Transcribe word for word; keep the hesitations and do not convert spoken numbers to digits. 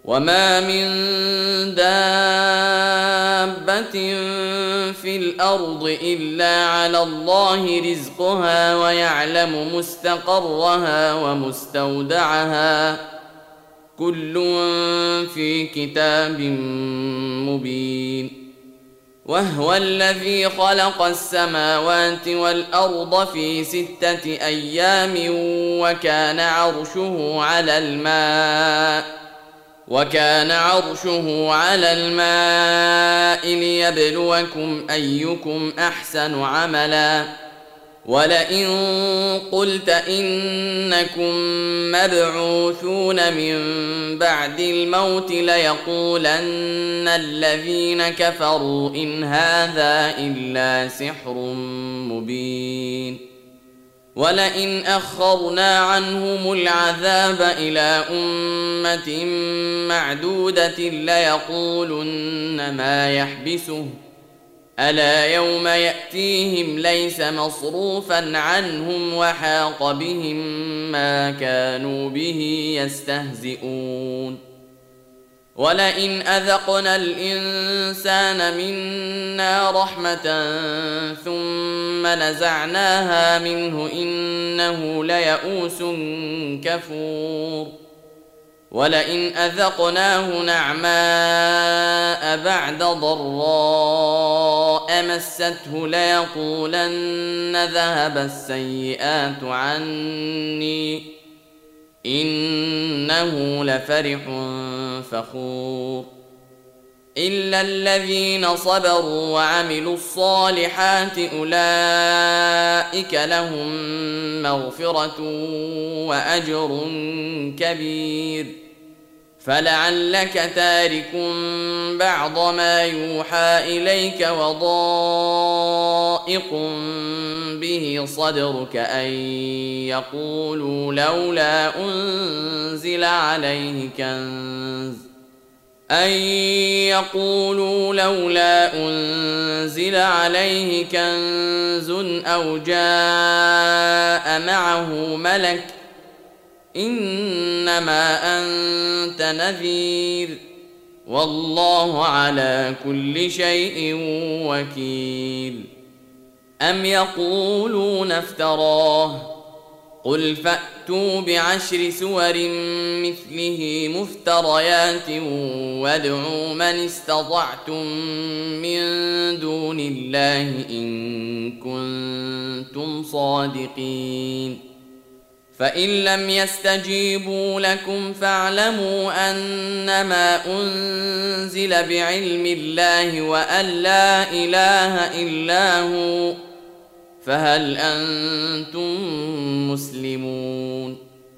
وما من دابة في الأرض إلا على الله رزقها ويعلم مستقرها ومستودعها كل في كتاب مبين. وهو الذي خلق السماوات والأرض في ستة أيام وكان عرشه على الماء وكان عرشه على الماء ليبلوكم أيكم أحسن عملا. ولئن قلت إنكم مبعوثون من بعد الموت ليقولن الذين كفروا إن هذا إلا سحر مبين. ولئن أخرنا عنهم العذاب إلى أمة معدودة ليقولن ما يحبسه ألا يوم يأتيهم ليس مصروفا عنهم وحاق بهم ما كانوا به يستهزئون. ولئن أذقنا الإنسان منا رحمة ثم نزعناها منه إنه ليئوس كفور. ولئن أذقناه نعماء بعد ضراء مسته ليقولن ذهب السيئات عني إنه لفرح فخور. إلا الذين صبروا وعملوا الصالحات أولئك لهم مغفرة وأجر كبير. فلعلك تارك بعض ما يوحى إليك وضائق به صدرك أن يقولوا لولا أنزل عليه كنز أن يقولوا لولا أنزل عليه كنز أو جاء معه ملك إنما أنت نذير والله على كل شيء وكيل. أم يقولون افتراه قل فأتوا بعشر سور مثله مفتريات وادعوا من استطعتم من دون الله إن كنتم صادقين. فإن لم يستجيبوا لكم فاعلموا أنما أنزل بعلم الله وأن لا إله إلا هو فهل أنتم مسلمون؟